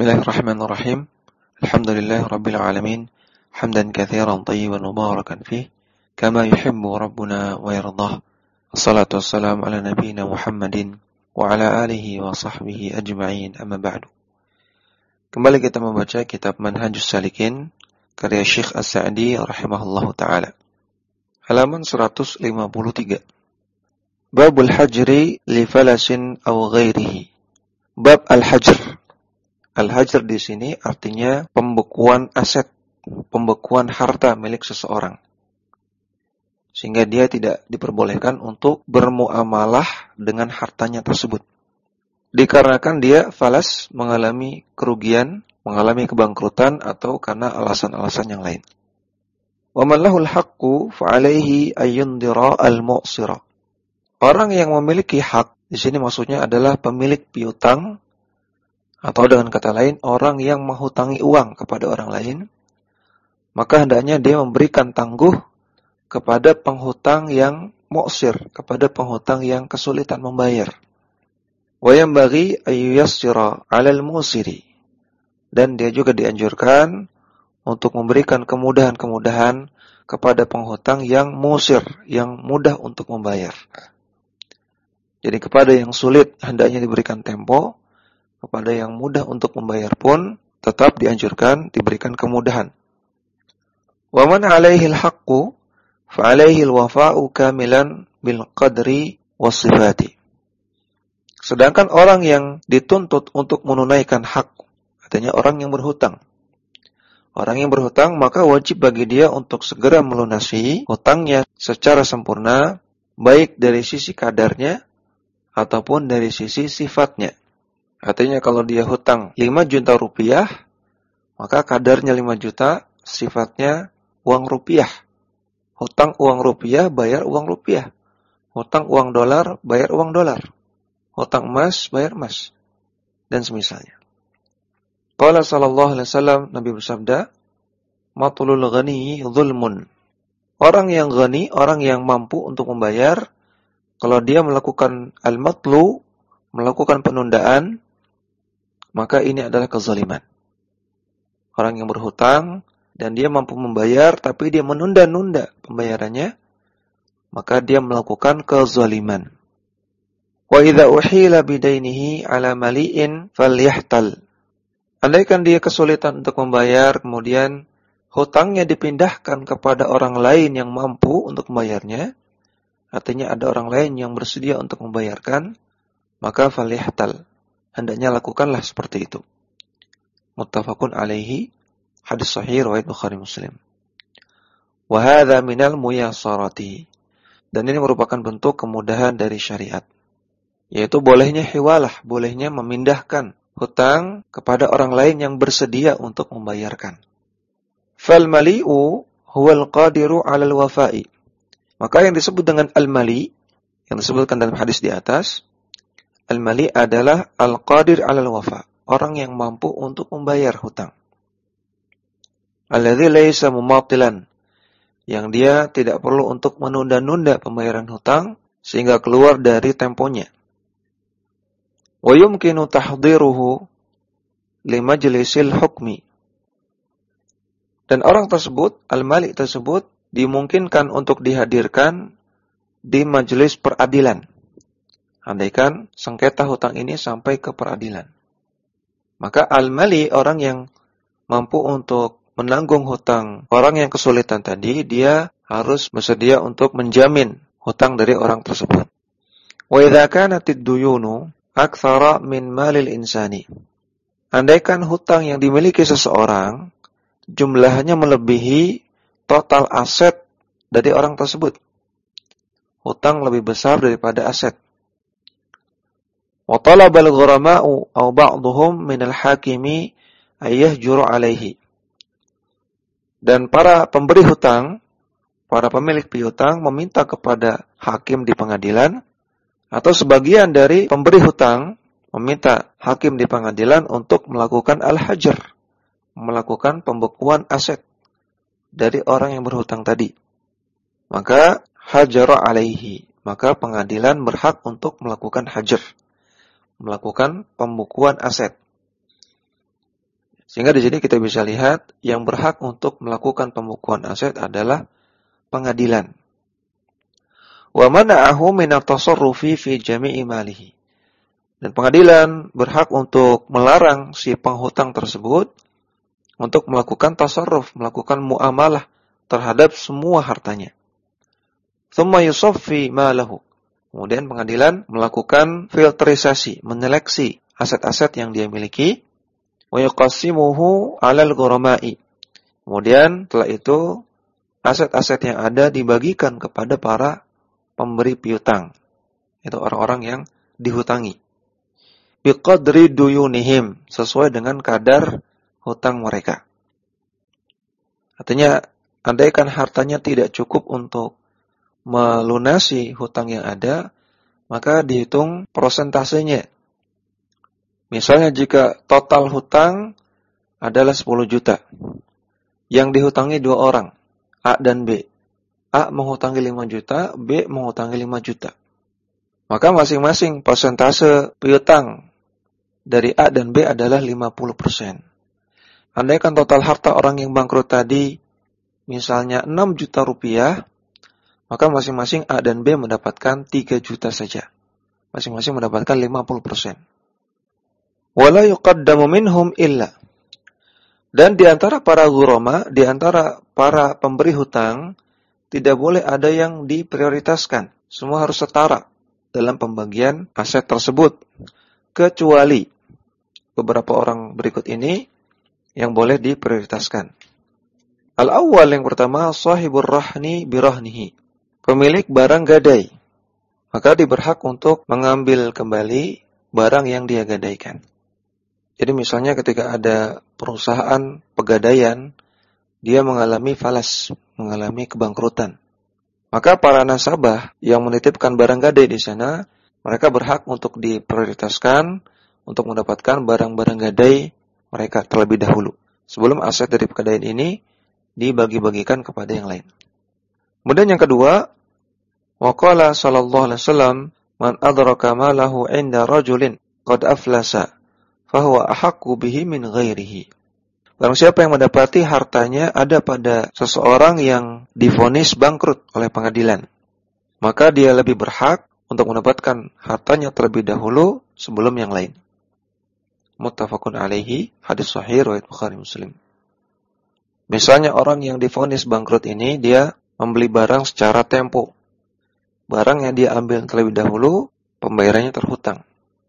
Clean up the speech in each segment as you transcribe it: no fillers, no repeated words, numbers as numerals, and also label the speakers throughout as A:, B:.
A: Bismillahirrahmanirrahim. Alhamdulillah rabbil alamin. Hamdan katsiran tayyiban mubarakan fih, kama yuhibbu rabbuna wa yardah. Wassalatu wassalamu ala nabiyyina Muhammadin wa ala alihi wa sahbihi ajma'in, amma ba'du. Kembali kita membaca kitab Manhajus Salikin karya Syekh As-Sa'di rahimahullahu taala. Halaman 153. Babul hajri li falasin aw ghairihi. Bab al-hajr. Al-hajr di sini artinya pembekuan aset, pembekuan harta milik seseorang. Sehingga dia tidak diperbolehkan untuk bermuamalah dengan hartanya tersebut. Dikarenakan dia falas, mengalami kerugian, mengalami kebangkrutan, atau karena alasan-alasan yang lain. Wa man lahul haqqu fa 'alaihi ayyundira al-mu'sira. Orang yang memiliki hak, di sini maksudnya adalah pemilik piutang, atau dengan kata lain, orang yang menghutangi uang kepada orang lain, maka hendaknya dia memberikan tangguh kepada penghutang yang mu'sir, kepada penghutang yang kesulitan membayar. Wa yanbaghi ayyuyassira 'alal musiri. Dan dia juga dianjurkan untuk memberikan kemudahan-kemudahan kepada penghutang yang musir, yang mudah untuk membayar. Jadi kepada yang sulit hendaknya diberikan tempo, kepada yang mudah untuk membayar pun tetap dianjurkan diberikan kemudahan. Wa man 'alaihi al-haqqu fa 'alaihi al-wafa'u kamilan bil qadri was sifati. Sedangkan orang yang dituntut untuk menunaikan hak, artinya orang yang berhutang. Orang yang berhutang maka wajib bagi dia untuk segera melunasi hutangnya secara sempurna, baik dari sisi kadarnya ataupun dari sisi sifatnya. Artinya kalau dia hutang 5 juta rupiah, maka kadarnya 5 juta, sifatnya uang rupiah. Hutang uang rupiah, bayar uang rupiah. Hutang uang dolar, bayar uang dolar. Hutang emas, bayar emas. Dan semisalnya. Qala sallallahu alaihi wasallam, Nabi bersabda, "Matlul ghani zulmun." Orang yang ghani, orang yang mampu untuk membayar, kalau dia melakukan al-matlu, melakukan penundaan, maka ini adalah kezaliman. Orang yang berhutang dan dia mampu membayar tapi dia menunda-nunda pembayarannya, maka dia melakukan kezaliman. Wa idza uhila bidainihi ala mali'in falyahtal. Andaikan dia kesulitan untuk membayar, kemudian hutangnya dipindahkan kepada orang lain yang mampu untuk membayarnya, artinya ada orang lain yang bersedia untuk membayarkan, maka falyahtal. Hendaknya lakukanlah seperti itu. Muttafaqun alaihi, hadis sahih riwayat Bukhari Muslim. Wa hadza minal muyassarati. Dan ini merupakan bentuk kemudahan dari syariat. Yaitu bolehnya hiwalah, bolehnya memindahkan hutang kepada orang lain yang bersedia untuk membayarkan. Fal mali'u huwal qadiru 'alal wafa'i. Maka yang disebut dengan al-mali, yang disebutkan dalam hadis di atas, al-mali adalah al-qadir 'alal wafa, orang yang mampu untuk membayar hutang. Alladzi laisa mumatilan, yang dia tidak perlu untuk menunda-nunda pembayaran hutang sehingga keluar dari temponya. Wa yumkinu tahdiruhu li majlisil hukmi. Dan orang tersebut, al-mali tersebut, dimungkinkan untuk dihadirkan di majelis peradilan. Andaikan sengketa hutang ini sampai ke peradilan, maka al-mali, orang yang mampu untuk menanggung hutang orang yang kesulitan tadi, dia harus bersedia untuk menjamin hutang dari orang tersebut. Wa idza kanatid duyunu aktsara min malil insani. Andaikan hutang yang dimiliki seseorang jumlahnya melebihi total aset dari orang tersebut. Hutang lebih besar daripada aset. Wa talabal ghurama'u aw ba'dhum minal hakimi ayyahjuru 'alaihi. Dan para pemberi hutang, para pemilik piutang meminta kepada hakim di pengadilan, atau sebagian dari pemberi hutang meminta hakim di pengadilan untuk melakukan al-hajr, melakukan pembekuan aset dari orang yang berhutang tadi. Maka hajara 'alaihi, maka pengadilan berhak untuk melakukan hajr, melakukan pembukuan aset. Sehingga di sini kita bisa lihat yang berhak untuk melakukan pembukuan aset adalah pengadilan. Wa mana'ahu min at-tasarrufi fi jami'i malihi. Dan pengadilan berhak untuk melarang si penghutang tersebut untuk melakukan tasarruf, melakukan muamalah terhadap semua hartanya. Tsumma yusaffi malahu. Kemudian pengadilan melakukan filterisasi, menyeleksi aset-aset yang dia miliki, wa yuqassimuhu 'alal ghurama'i. Kemudian setelah itu aset-aset yang ada dibagikan kepada para pemberi piutang. Itu orang-orang yang dihutangi. Biqadri duyunihim, sesuai dengan kadar hutang mereka. Artinya, andaikan hartanya tidak cukup untuk melunasi hutang yang ada, maka dihitung prosentasenya. Misalnya jika total hutang adalah 10 juta, yang dihutangi 2 orang, A dan B. A menghutangi 5 juta, B menghutangi 5 juta. Maka masing-masing persentase piutang dari A dan B adalah 50%. Andaikan total harta orang yang bangkrut tadi misalnya 6 juta rupiah, maka masing-masing A dan B mendapatkan 3 juta saja. Masing-masing mendapatkan 50%. Wala yuqaddamu minhum illa. Dan di antara para ghurama, di antara para pemberi hutang, tidak boleh ada yang diprioritaskan. Semua harus setara dalam pembagian aset tersebut. Kecuali beberapa orang berikut ini yang boleh diprioritaskan. Al-awwal, yang pertama, sahibur rahni birahnihi. Pemilik barang gadai. Maka dia berhak untuk mengambil kembali barang yang dia gadaikan. Jadi misalnya ketika ada perusahaan pegadaian, dia mengalami falas, mengalami kebangkrutan. Maka para nasabah yang menitipkan barang gadai di sana, mereka berhak untuk diprioritaskan untuk mendapatkan barang-barang gadai mereka terlebih dahulu, sebelum aset dari pegadaian ini dibagi-bagikan kepada yang lain. Kemudian yang kedua, waqala sallallahu alaihi wasallam, man adraka malahu 'inda rajulin qad aflasa, fahuwa ahaqqu bihi min ghairihi. Barang siapa yang mendapati hartanya ada pada seseorang yang divonis bangkrut oleh pengadilan, maka dia lebih berhak untuk mendapatkan hartanya terlebih dahulu sebelum yang lain. Muttafaqun alaihi, hadis sahih riwayat Bukhari Muslim. Misalnya orang yang divonis bangkrut ini, dia membeli barang secara tempo. Barang yang dia ambil terlebih dahulu, pembayarannya terhutang.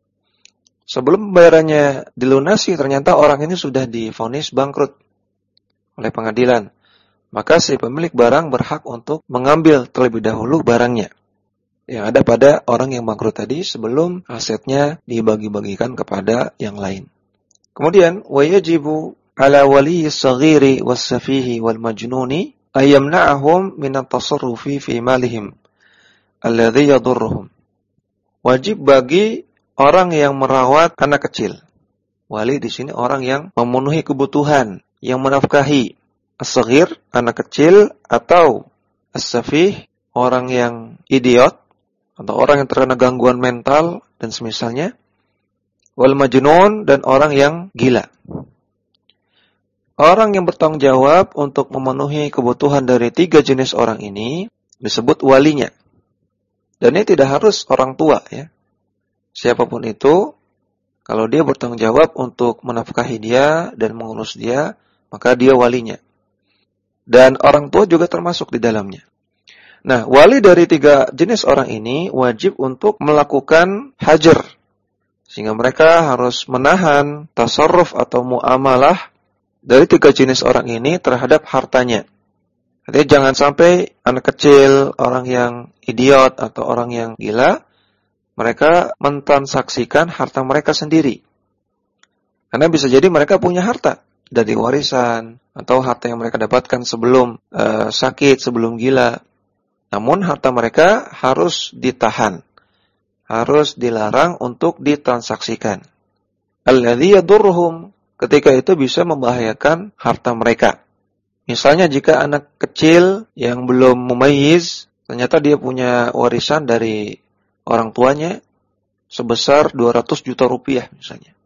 A: Sebelum pembayarannya dilunasi, ternyata orang ini sudah divonis bangkrut oleh pengadilan. Maka si pemilik barang berhak untuk mengambil terlebih dahulu barangnya yang ada pada orang yang bangkrut tadi sebelum asetnya dibagi-bagikan kepada yang lain. Kemudian, wa yajibu ala waliyyi as-saghiri was-safihi wal-majnuni ay yamna'ahum min at-tasarrufi fi malihim alladhi yadurruhum. Wajib bagi orang yang merawat anak kecil. Wali di sini orang yang memenuhi kebutuhan, yang menafkahi. As-saghir, anak kecil, atau as-safih, orang yang idiot, atau orang yang terkena gangguan mental dan semisalnya. Wal majnun, dan orang yang gila. Orang yang bertanggung jawab untuk memenuhi kebutuhan dari 3 jenis orang ini disebut walinya. Dan ini tidak harus orang tua, ya. Siapapun itu, kalau dia bertanggung jawab untuk menafkahi dia dan mengurus dia, maka dia walinya. Dan orang tua juga termasuk di dalamnya. Nah, wali dari 3 jenis orang ini wajib untuk melakukan hajar. Sehingga mereka harus menahan tasarruf atau muamalah dari 3 jenis orang ini terhadap hartanya. Jadi jangan sampai anak kecil, orang yang idiot, atau orang yang gila, mereka mentransaksikan harta mereka sendiri. Karena bisa jadi mereka punya harta dari warisan, atau harta yang mereka dapatkan sebelum sakit, sebelum gila. Namun harta mereka harus ditahan, harus dilarang untuk ditransaksikan. Alladzi yadurruhum, ketika itu bisa membahayakan harta mereka. Misalnya jika anak kecil yang belum mumayyiz, ternyata dia punya warisan dari orang tuanya sebesar 200 juta rupiah misalnya.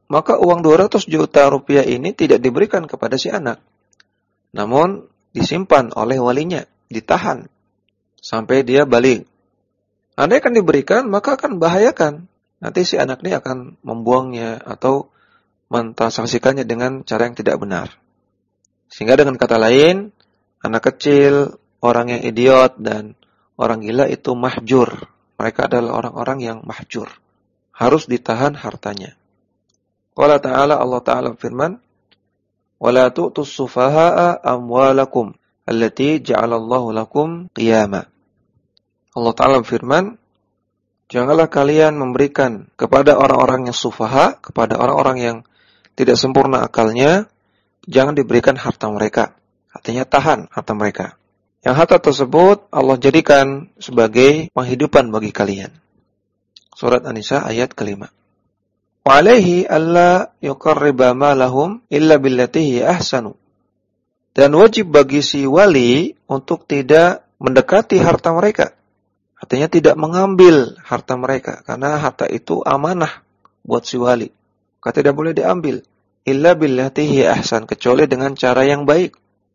A: maka uang 200 juta rupiah ini tidak diberikan kepada si anak. Namun disimpan oleh walinya, ditahan sampai dia balik. Andai akan diberikan, maka akan bahayakan. Nanti si anak ini akan membuangnya atau mentransaksikannya dengan cara yang tidak benar. Sehingga dengan kata lain, anak kecil, orang yang idiot, dan orang gila itu mahjur. Mereka adalah orang-orang yang mahjur. Harus ditahan hartanya. Qala ta'ala, Allah Ta'ala firman, وَلَا تُؤْتُوا السُّفَهَاءَ أَمْوَالَكُمْ الَّتِي جَعَلَ اللَّهُ لَكُمْ قِيَامًا. Allah Ta'ala firman, janganlah kalian memberikan kepada orang-orang yang sufaha, kepada orang-orang yang tidak sempurna akalnya, jangan diberikan harta mereka. Artinya tahan harta mereka. Yang harta tersebut Allah jadikan sebagai penghidupan bagi kalian. Surat An-Nisa ayat kelima. وَعَلَيْهِ أَلَّا يُقَرِّبَ مَالَهُمْ إِلَّا بِالَّتِي هِيَ أَحْسَنُ. Dan wajib bagi si wali untuk tidak mendekati harta mereka. Artinya tidak mengambil harta mereka. Karena harta itu amanah buat si wali. Maka tidak boleh diambil. Illa billati hiya ahsan. Kecuali dengan cara yang baik.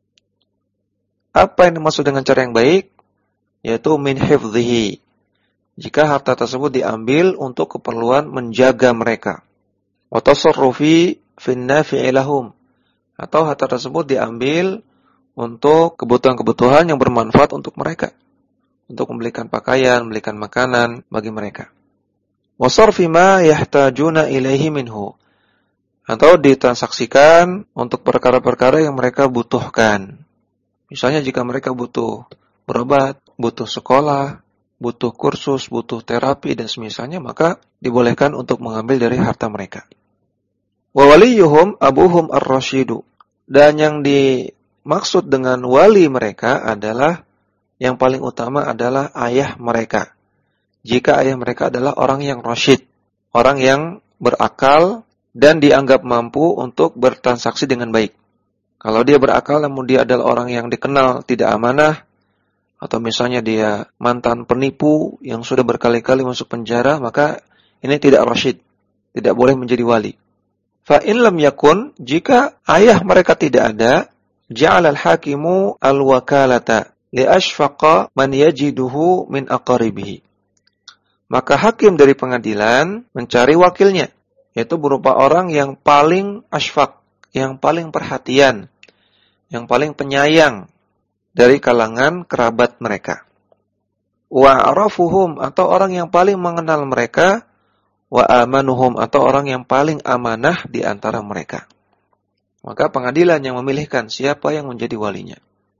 A: Apa yang dimaksud dengan cara yang baik? Yaitu min hifdhihi. Jika harta tersebut diambil untuk keperluan menjaga mereka. Wa tasarrufi fin nafi'i lahum. Atau harta tersebut diambil untuk kebutuhan-kebutuhan yang bermanfaat untuk mereka. Untuk membelikan pakaian, membelikan makanan bagi mereka. Wa sarfi ma yahtajuna ilaihi minhu. Atau ditransaksikan untuk perkara-perkara yang mereka butuhkan. Misalnya jika mereka butuh berobat, butuh sekolah, butuh kursus, butuh terapi, dan semisalnya, maka dibolehkan untuk mengambil dari harta mereka. Wa waliyuhum abuhum ar-rasyidu. Dan yang dimaksud dengan wali mereka adalah, yang paling utama adalah ayah mereka. Jika ayah mereka adalah orang yang rasyid, orang yang berakal, dan dianggap mampu untuk bertransaksi dengan baik. Kalau dia berakal namun dia adalah orang yang dikenal tidak amanah, atau misalnya dia mantan penipu yang sudah berkali-kali masuk penjara, maka ini tidak rasyid, tidak boleh menjadi wali. Fa in lam yakun, jika ayah mereka tidak ada, ja'ala al-hakimu al-wakalata li ashfaqa man yajiduhu min aqaribihi. Maka hakim dari pengadilan mencari wakilnya, yaitu berupa orang yang paling ashfaq, yang paling perhatian, yang paling penyayang dari kalangan kerabat mereka. Wa arafuhum, atau orang yang paling mengenal mereka, wa amanuhum, atau orang yang paling amanah di antara mereka. Maka pengadilan yang memilihkan siapa yang menjadi walinya.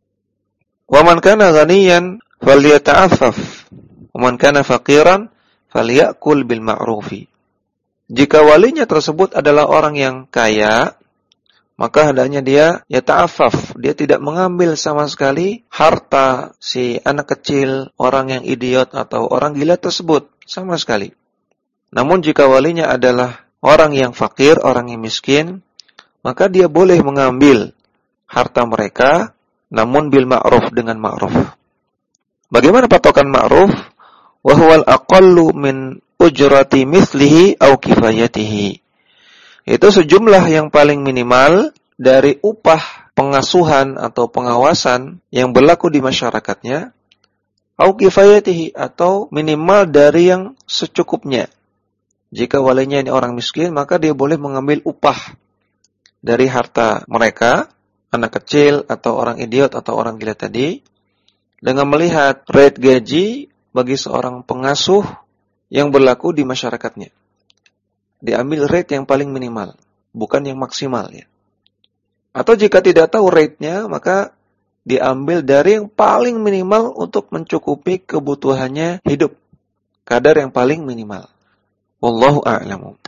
A: Wa man kana ghaniyan falyata'affaf, wa man kana faqiran falyakul bil ma'rufi. Jika walinya tersebut adalah orang yang kaya, maka hendaknya dia ta'affaf, dia tidak mengambil sama sekali harta si anak kecil, orang yang idiot atau orang gila tersebut, sama sekali. Namun jika walinya adalah orang yang fakir, orang yang miskin, maka dia boleh mengambil harta mereka, namun bil ma'ruf, dengan ma'ruf. Bagaimana patokan ma'ruf? Wa huwal aqallu min ujrati mithlihi au kifayatihi. Itu sejumlah yang paling minimal dari upah pengasuhan atau pengawasan yang berlaku di masyarakatnya, au kifayatihi, atau minimal dari yang secukupnya. Jika walinya ini orang miskin, maka dia boleh mengambil upah dari harta mereka, anak kecil atau orang idiot atau orang gila tadi, dengan melihat rate gaji bagi seorang pengasuh yang berlaku di masyarakatnya. Diambil rate yang paling minimal, bukan yang maksimal ya. Atau jika tidak tahu rate-nya, maka diambil dari yang paling minimal untuk mencukupi kebutuhannya hidup. Kadar yang paling minimal. Wallahu a'lamu.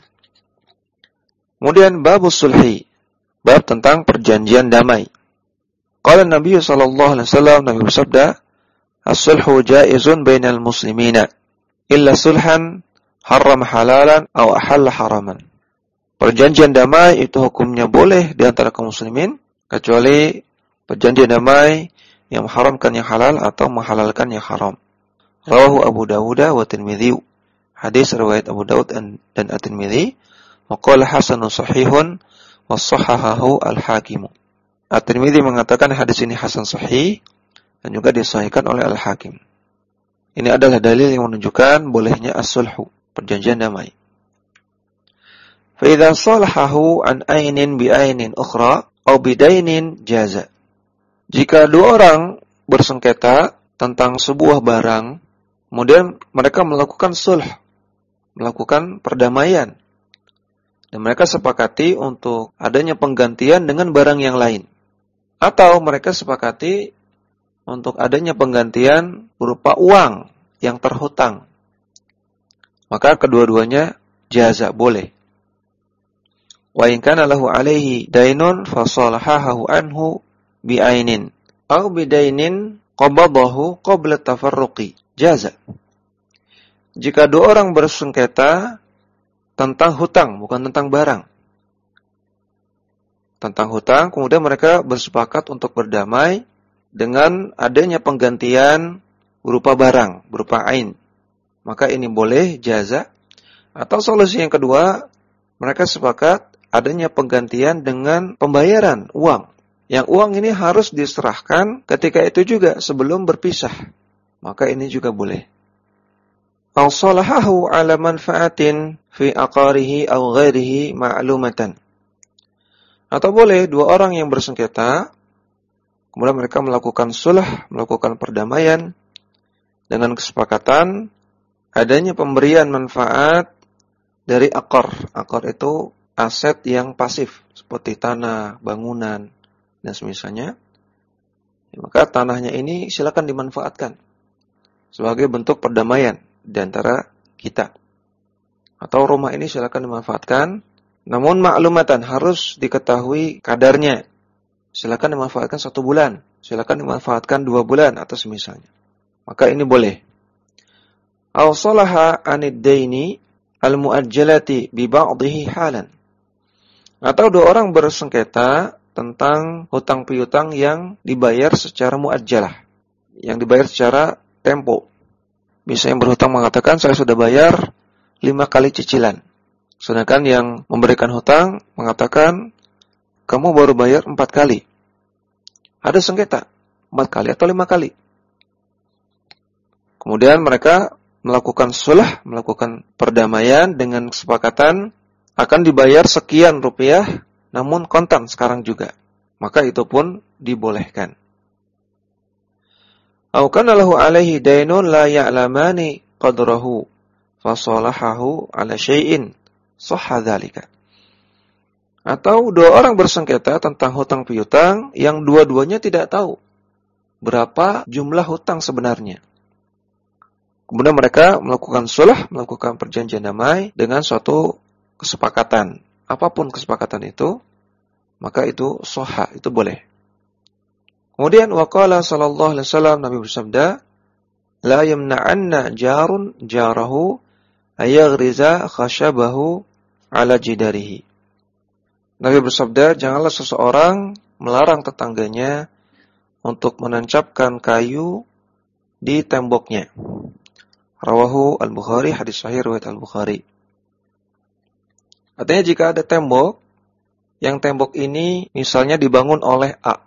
A: Kemudian babus sulhi, bab tentang perjanjian damai. Qala Nabi sallallahu alaihi wasallam, Nabi bersabda, "As-sulhu jaizun bainal muslimina illa sulhan haram halalan atau ahalla haraman." Perjanjian damai itu hukumnya boleh di antara kaum muslimin, kecuali perjanjian damai yang mengharamkan yang halal atau menghalalkan yang haram. Rawahu Abu Dawud wa Tirmidzi. Hadis riwayat Abu Dawud dan At-Tirmidzi. Wa qala hasanun sahihun wa shahhahahu al-Hakim. At-Tirmidzi mengatakan hadis ini hasan sahih dan juga disahihkan oleh Al-Hakim. Ini adalah dalil yang menunjukkan bolehnya as-sulhu, perjanjian damai. Fa idza salahahu an ainin bi ainin ukhra aw bidainin jaza. Jika dua orang bersengketa tentang sebuah barang, kemudian mereka melakukan sulh, melakukan perdamaian, dan mereka sepakati untuk adanya penggantian dengan barang yang lain, atau mereka sepakati untuk adanya penggantian berupa uang yang terhutang, maka kedua-duanya jaza, boleh. Wa in kana lahu alaihi dainun fa salahahu anhu bi ainin aw bi dainin qabadahu qabla tafarruqi jaza. Jika dua orang bersengketa tentang hutang, bukan tentang barang, tentang hutang, kemudian mereka bersepakat untuk berdamai dengan adanya penggantian berupa barang, berupa ain, maka ini boleh jaza. Atau solusi yang kedua, mereka sepakat adanya penggantian dengan pembayaran uang. Yang uang ini harus diserahkan ketika itu juga sebelum berpisah. Maka ini juga boleh. Aw salahahu ala manfaatin fi aqarihi aw ghairihi ma'lumatan. Atau boleh dua orang yang bersengketa, kemudian mereka melakukan sulh, melakukan perdamaian dengan kesepakatan adanya pemberian manfaat dari aqar. Aqar itu aset yang pasif seperti tanah, bangunan, dan semisalnya. Maka tanahnya ini silakan dimanfaatkan sebagai bentuk perdamaian di antara kita. Atau rumah ini silakan dimanfaatkan, namun maklumatan harus diketahui kadarnya. Silakan dimanfaatkan 1 bulan, silakan dimanfaatkan 2 bulan atau semisalnya. Maka ini boleh. Aw salaha anid daini al-muajjalati bi ba'dhihi halan. Atau dua orang bersengketa tentang hutang piutang yang dibayar secara muajjalah, yang dibayar secara tempo. Misalnya yang berhutang mengatakan saya sudah bayar 5 kali cicilan, sedangkan yang memberikan hutang mengatakan kamu baru bayar 4 kali. Ada sengketa 4 kali atau 5 kali. Kemudian mereka melakukan sulh, melakukan perdamaian dengan kesepakatan akan dibayar sekian rupiah, namun kontan sekarang juga. Maka itu pun dibolehkan. Aw kana lahu alaihi dainun la ya'lamani qadrahu fa salahahu ala syai'in sahha dzalika. Atau dua orang bersengketa tentang hutang piutang yang dua-duanya tidak tahu berapa jumlah hutang sebenarnya. Kemudian mereka melakukan sulh, melakukan perjanjian damai dengan suatu kesepakatan. Apapun kesepakatan itu, maka itu sahha, itu boleh. Kemudian waqala sallallahu alaihi wasallam, Nabi bersabda, la yamna'anna jarun jarahu ayaghriza khashabahu ala jidarihi. Nabi bersabda, janganlah seseorang melarang tetangganya untuk menancapkan kayu di temboknya. Rawahu Al-Bukhari, hadis sahih riwayat Al-Bukhari. Artinya jika ada tembok, yang tembok ini misalnya dibangun oleh A,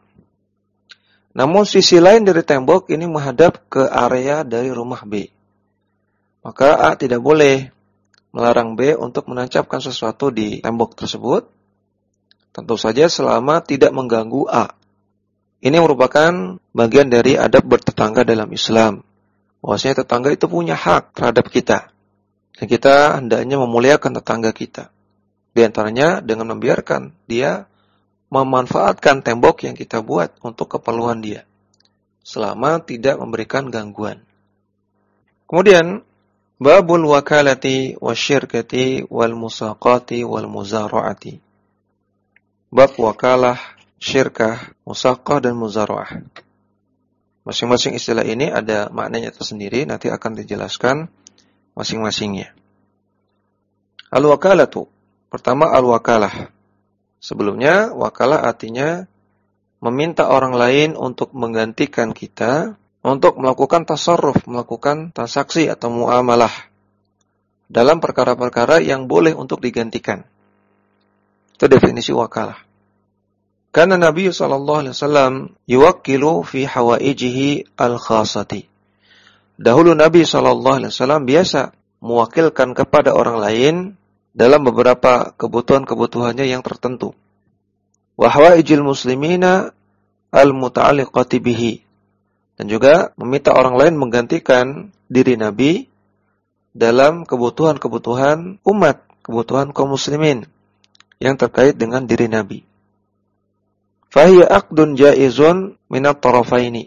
A: namun sisi lain dari tembok ini menghadap ke area dari rumah B, maka A tidak boleh melarang B untuk menancapkan sesuatu di tembok tersebut, tentu saja selama tidak mengganggu A. Ini merupakan bagian dari adab bertetangga dalam Islam. Bahwasanya tetangga itu punya hak terhadap kita, dan kita hendaknya memuliakan tetangga kita. Di antaranya dengan membiarkan dia memanfaatkan tembok yang kita buat untuk keperluan dia, selama tidak memberikan gangguan. Kemudian, babul wakalati wasyirkati wal musaqati wal muzara'ati. Bab wakalah, syirkah, musaqah, dan muzara'ah. Masing-masing istilah ini ada maknanya tersendiri, nanti akan dijelaskan masing-masingnya. Al-wakalatu. Pertama, al-wakalah. Sebelumnya, wakalah artinya meminta orang lain untuk menggantikan kita untuk melakukan tasarruf, melakukan transaksi atau muamalah dalam perkara-perkara yang boleh untuk digantikan. Itu definisi wakalah. Karena Nabi sallallahu alaihi wasallam yuwakkilu fi hawaijihi al-khassati. Dahulu Nabi sallallahu alaihi wasallam biasa mewakilkan kepada orang lain dalam beberapa kebutuhan-kebutuhannya yang tertentu. Wa hawaijil muslimina al-muta'alliqati bihi. Dan juga meminta orang lain menggantikan diri Nabi dalam kebutuhan-kebutuhan umat, kebutuhan kaum muslimin yang terkait dengan diri Nabi. Fahiya aqdun jaizun minat tarafaini.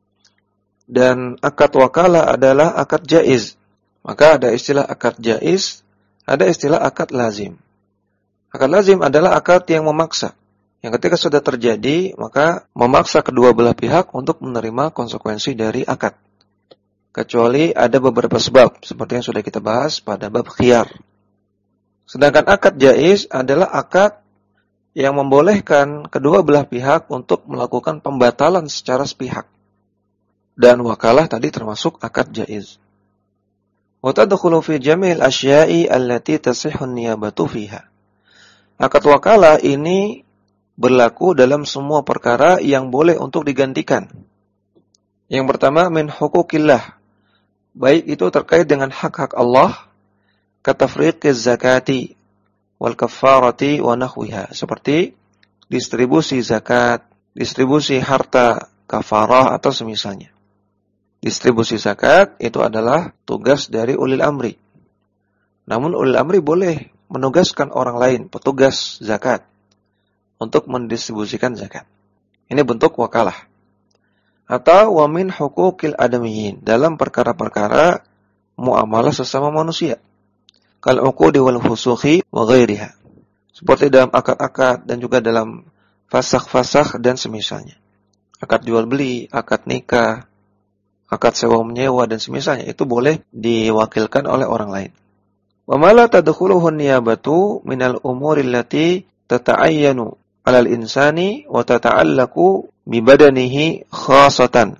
A: Dan akad wakalah adalah akad jaiz. Maka ada istilah akad jaiz, ada istilah akad lazim. Akad lazim adalah akad yang memaksa. Yang ketika sudah terjadi, maka memaksa kedua belah pihak untuk menerima konsekuensi dari akad. Kecuali ada beberapa sebab, seperti yang sudah kita bahas pada bab khiyar. Sedangkan akad jaiz adalah akad yang membolehkan kedua belah pihak untuk melakukan pembatalan secara sepihak. Dan wakalah tadi termasuk akad jaiz. Wa tadkhulu fi jami'il asya'i allati tasihhu an-niyabatu fiha. Akad wakalah ini berlaku dalam semua perkara yang boleh untuk digantikan. Yang pertama min hukukillah. Baik itu terkait dengan hak-hak Allah, katafriqiz zakati wal kafarati wa nahwiha, seperti distribusi zakat, distribusi harta kafarah atau semisalnya. Distribusi zakat itu adalah tugas dari ulil amri. Namun ulil amri boleh menugaskan orang lain, petugas zakat, untuk mendistribusikan zakat. Ini bentuk wakalah. Atau wa min hukukil adamiyyin, dalam perkara-perkara muamalah sesama manusia. Kal uqudi wal fusukhi wa ghairiha. Seperti dalam akad-akad dan juga dalam fasakh-fasakh dan semisalnya. Akad jual beli, akad nikah, akad sewa menyewa dan semisalnya itu boleh diwakilkan oleh orang lain. Wa ma la tadkhuluhu an-niyabatu minal umuri allati tata'ayyanu 'alal insani wa tata'allaqu bi badanihi khassatan.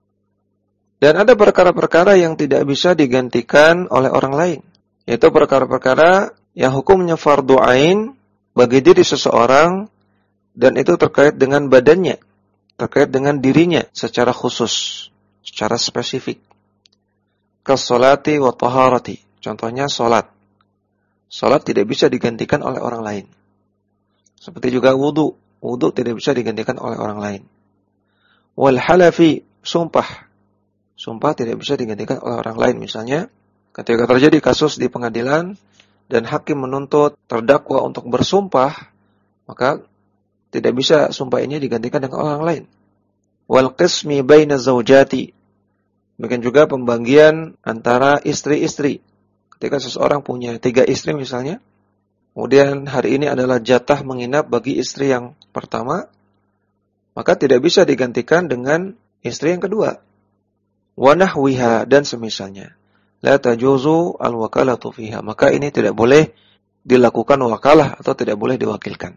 A: Dan ada perkara-perkara yang tidak bisa digantikan oleh orang lain. Yaitu perkara-perkara yang hukumnya fardu ain bagi diri seseorang dan itu terkait dengan badannya, terkait dengan dirinya secara khusus, secara spesifik. Kas-salati wa taharati. Contohnya salat. Salat tidak bisa digantikan oleh orang lain. Seperti juga wudu. Wudu tidak bisa digantikan oleh orang lain. Wal halafi, sumpah. Sumpah tidak bisa digantikan oleh orang lain. Misalnya ketika terjadi kasus di pengadilan dan hakim menuntut terdakwa untuk bersumpah, maka tidak bisa sumpah ini digantikan dengan orang lain. Wal qismi baina zaujati. Demikian juga pembagian antara istri-istri. Ketika seseorang punya 3 istri misalnya, kemudian hari ini adalah jatah menginap bagi istri yang pertama, maka tidak bisa digantikan dengan istri yang kedua. Wa nahwiha, dan semisalnya. La tajuzu al-wakalatu fiha. Maka ini tidak boleh dilakukan wakalah atau tidak boleh diwakilkan.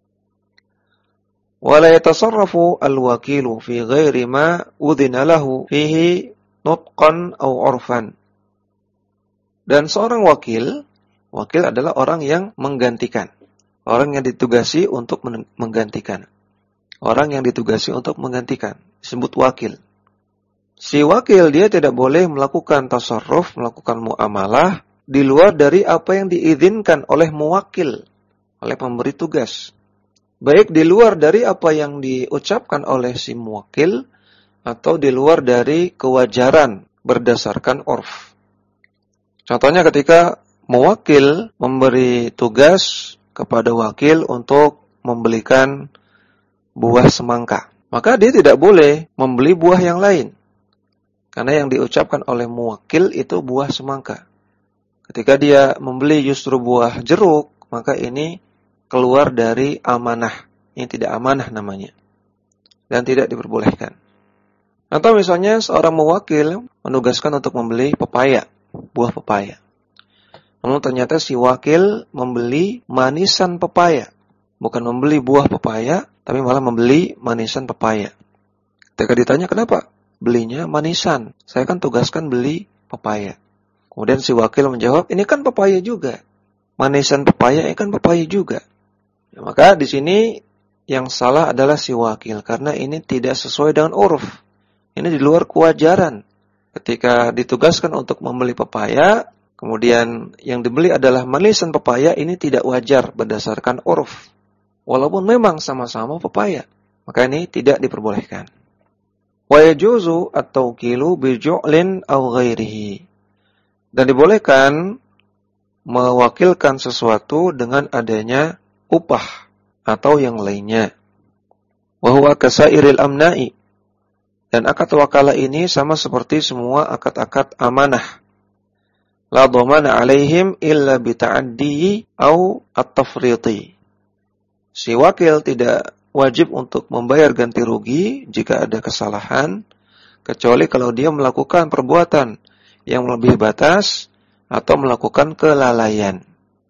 A: Wa la yatasarrafu al-wakilu fi ghairi ma udhina lahu fihi nutqan aw 'urfan. Dan seorang wakil adalah orang yang menggantikan. Orang yang ditugasi untuk menggantikan. Orang yang ditugasi untuk menggantikan disebut wakil. Si wakil dia tidak boleh melakukan tasarruf, melakukan muamalah di luar dari apa yang diizinkan oleh muwakil, oleh pemberi tugas. Baik di luar dari apa yang diucapkan oleh si muwakil atau di luar dari kewajaran berdasarkan urf. Contohnya ketika muwakil memberi tugas kepada wakil untuk membelikan buah semangka, maka dia tidak boleh membeli buah yang lain. Karena yang diucapkan oleh muwakil itu buah semangka. Ketika dia membeli justru buah jeruk, maka ini keluar dari amanah. Ini tidak amanah namanya. Dan tidak diperbolehkan. Atau misalnya seorang muwakil menugaskan untuk membeli pepaya, buah pepaya. Namun ternyata si wakil membeli manisan pepaya. Bukan membeli buah pepaya, tapi malah membeli manisan pepaya. Ketika ditanya kenapa? Belinya manisan. Saya kan tugaskan beli pepaya. Kemudian si wakil menjawab, ini kan pepaya juga. Manisan pepaya, ini kan pepaya juga. Maka di sini yang salah adalah si wakil, karena ini tidak sesuai dengan uruf. Ini di luar kewajaran. Ketika ditugaskan untuk membeli pepaya, kemudian yang dibeli adalah manisan pepaya, ini tidak wajar berdasarkan uruf. Walaupun memang sama-sama pepaya, maka ini tidak diperbolehkan. Wa yajuzu at-tawkilu bi ju'lin aw ghairihi. Dan dibolehkan mewakilkan sesuatu dengan adanya upah atau yang lainnya. Wa huwa kasairil amna'i. Dan akad wakalah ini sama seperti semua akad-akad amanah. La dhamana 'alaihim illa bi ta'addi aw at-tafriti. Si wakil tidak wajib untuk membayar ganti rugi jika ada kesalahan, kecuali kalau dia melakukan perbuatan yang melebihi batas atau melakukan kelalaian.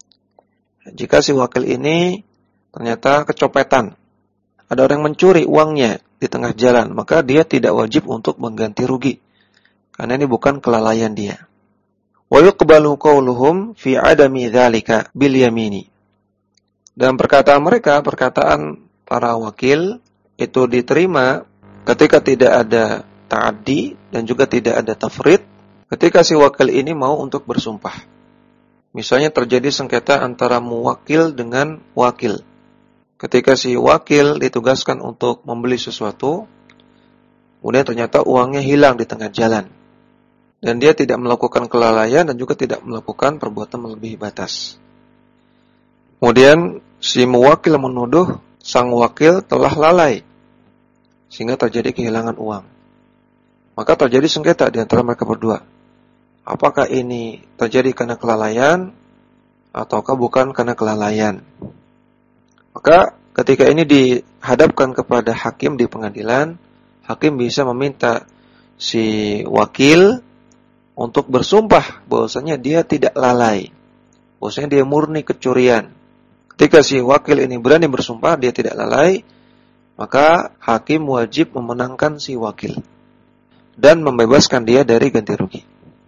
A: Jika si wakil ini ternyata kecopetan, ada orang mencuri uangnya di tengah jalan, maka dia tidak wajib untuk mengganti rugi, karena ini bukan kelalaian dia. Wa yuqbalu qawluhum fi 'adami dzalika bil yamini. Dan perkataan mereka, perkataan para wakil, itu diterima ketika tidak ada ta'addi dan juga tidak ada tafrid, ketika si wakil ini mau untuk bersumpah. Misalnya terjadi sengketa antara muwakil dengan wakil. Ketika si wakil ditugaskan untuk membeli sesuatu, kemudian ternyata uangnya hilang di tengah jalan. Dan dia tidak melakukan kelalaian dan juga tidak melakukan perbuatan melebihi batas. Kemudian si muwakil menuduh sang wakil telah lalai, sehingga terjadi kehilangan uang. Maka terjadi sengketa di antara mereka berdua. Apakah ini terjadi karena kelalaian ataukah bukan karena kelalaian? Maka ketika ini dihadapkan kepada hakim di pengadilan, hakim bisa meminta si wakil untuk bersumpah bahwasanya dia tidak lalai, bahwasanya dia murni kecurian. Ketika si wakil ini berani bersumpah dia tidak lalai, maka hakim wajib memenangkan si wakil dan membebaskan dia dari ganti rugi.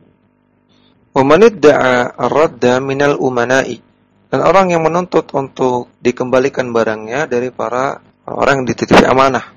A: Wa man idda'a ar-radda minal umana'i. Dan orang yang menuntut untuk dikembalikan barangnya dari para orang yang dititipi amanah,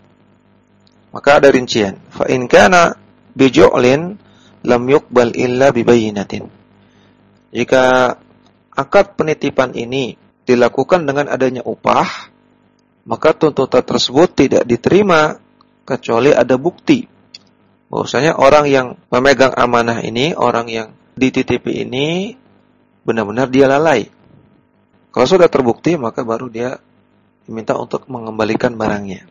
A: maka ada rincian. Fa in kana bi ju'lin lam yuqbal illa bi bayyinatin. Jika akad penitipan ini dilakukan dengan adanya upah, maka tuntutan tersebut tidak diterima kecuali ada bukti bahwasanya orang yang memegang amanah ini, orang yang dititipi ini benar-benar dia lalai. Kalau sudah terbukti, maka baru dia diminta untuk mengembalikan barangnya.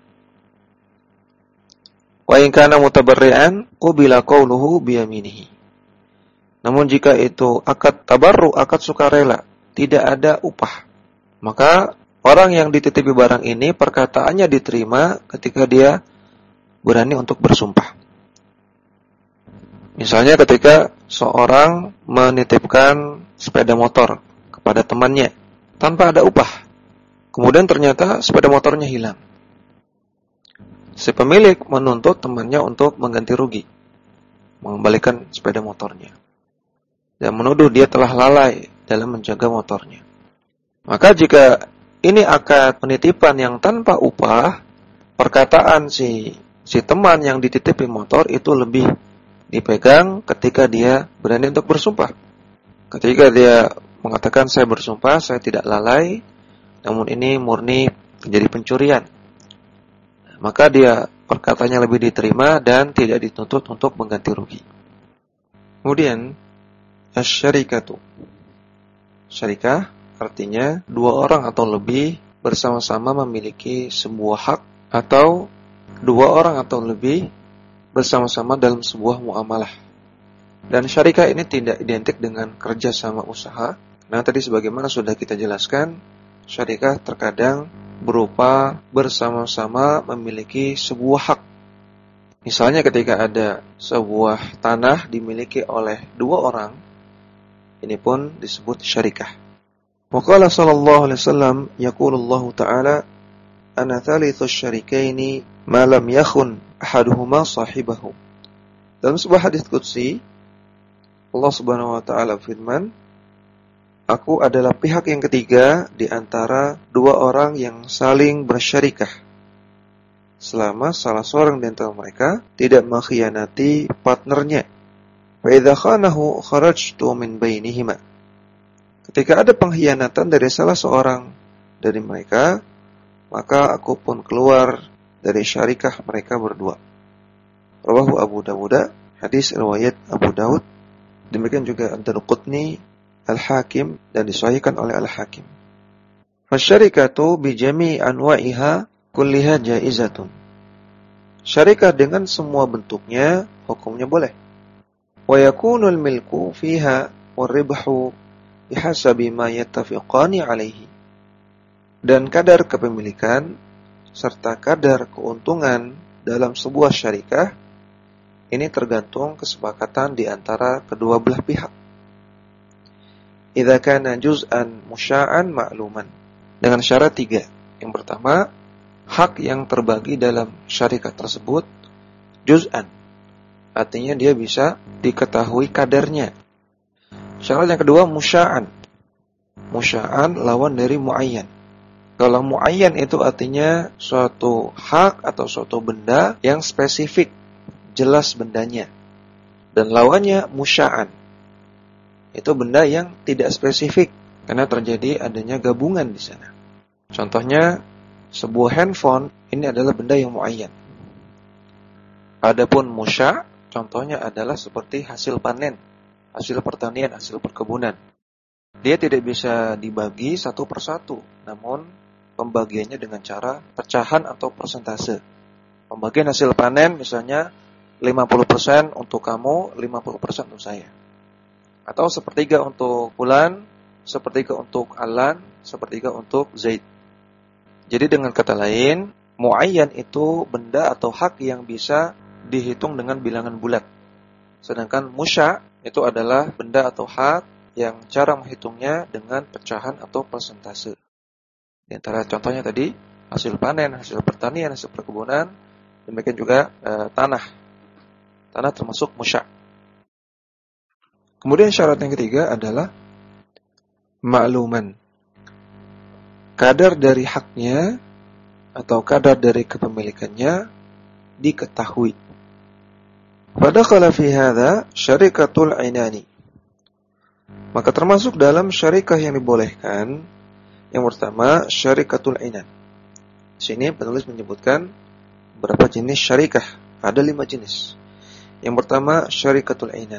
A: Wa in kana mutabarri'an qubila qawluhu bi yaminihi. Namun jika itu akad tabarru, akad sukarela, tidak ada upah, maka orang yang dititipi barang ini perkataannya diterima ketika dia berani untuk bersumpah. Misalnya ketika seorang menitipkan sepeda motor kepada temannya tanpa ada upah, kemudian ternyata sepeda motornya hilang. Si pemilik menuntut temannya untuk mengganti rugi, mengembalikan sepeda motornya, dan menuduh dia telah lalai dalam menjaga motornya. Maka jika ini akad penitipan yang tanpa upah, perkataan si teman yang dititipi motor itu lebih dipegang ketika dia berani untuk bersumpah. Ketika dia mengatakan saya bersumpah, saya tidak lalai, namun ini murni terjadi pencurian, maka dia perkataannya lebih diterima dan tidak dituntut untuk mengganti rugi. Kemudian asy-syarikatu. Syarikah artinya dua orang atau lebih bersama-sama memiliki sebuah hak, atau dua orang atau lebih bersama-sama dalam sebuah muamalah. Dan syarikah ini tidak identik dengan kerjasama usaha. Nah, tadi sebagaimana sudah kita jelaskan, syarikah terkadang berupa bersama-sama memiliki sebuah hak. Misalnya ketika ada sebuah tanah dimiliki oleh dua orang, ini pun disebut syarikah. Wa qala sallallahu alaihi wasallam, yaqulullahu ta'ala, ana thalithu syarikaini ma lam yakhun ahaduhuma sahibahu. Dalam sebuah hadis qudsi, Allah Subhanahu wa taala firman, Aku adalah pihak yang ketiga di antara dua orang yang saling bersyarikah, selama salah seorang di antara mereka tidak mengkhianati partnernya. Fa idza khanahu kharajtu min bainihima. Ketika ada pengkhianatan dari salah seorang dari mereka, maka aku pun keluar dari syarikah mereka berdua. Rawahu Abu Dawud, hadis riwayat Abu Dawud. Demikian juga Ad-Darqutni, Al-Hakim, dan disahihkan oleh Al-Hakim. Fasyarikatu bi jami'i anwa'iha kulliha jaizatun. Syarikah dengan semua bentuknya hukumnya boleh. Wa yakunul milku fiha war-ribhu bihasabi ma yattafiqani alaihi. Dan kadar kepemilikan serta kadar keuntungan dalam sebuah syarikah ini tergantung kesepakatan di antara kedua belah pihak. Idza kana juz'an musya'an ma'luman. Dengan syarat 3. Yang pertama, hak yang terbagi dalam syarikat tersebut juz'an. Artinya dia bisa diketahui kadarnya. Syarat yang kedua musya'an. Musya'an lawan dari muayyan. Kalau muayyan itu artinya suatu hak atau suatu benda yang spesifik, jelas bendanya. Dan lawannya musya'an. Itu benda yang tidak spesifik karena terjadi adanya gabungan di sana. Contohnya sebuah handphone ini adalah benda yang muayyan. Adapun musya' contohnya adalah seperti hasil panen, hasil pertanian, hasil perkebunan. Dia tidak bisa dibagi satu persatu, namun pembagiannya dengan cara pecahan atau persentase. Pembagian hasil panen misalnya 50% untuk kamu, 50% untuk saya. Atau sepertiga untuk Fulan, sepertiga untuk Alan, sepertiga untuk Zaid. Jadi dengan kata lain, muayyan itu benda atau hak yang bisa dihitung dengan bilangan bulat. Sedangkan musya' itu adalah benda atau hak yang cara menghitungnya dengan pecahan atau persentase. Di antara contohnya tadi, hasil panen, hasil pertanian, hasil perkebunan, demikian juga tanah. Tanah termasuk musya'. Kemudian syarat yang ketiga adalah ma'luman. Kadar dari haknya atau kadar dari kepemilikannya diketahui. Fadakhala fi hadza syarikatul ainani. Maka termasuk dalam syarikah yang dibolehkan yang pertama syarikatul ainan. Di sini penulis menyebutkan berapa jenis syarikah? Ada 5 jenis. Yang pertama syarikatul ainan.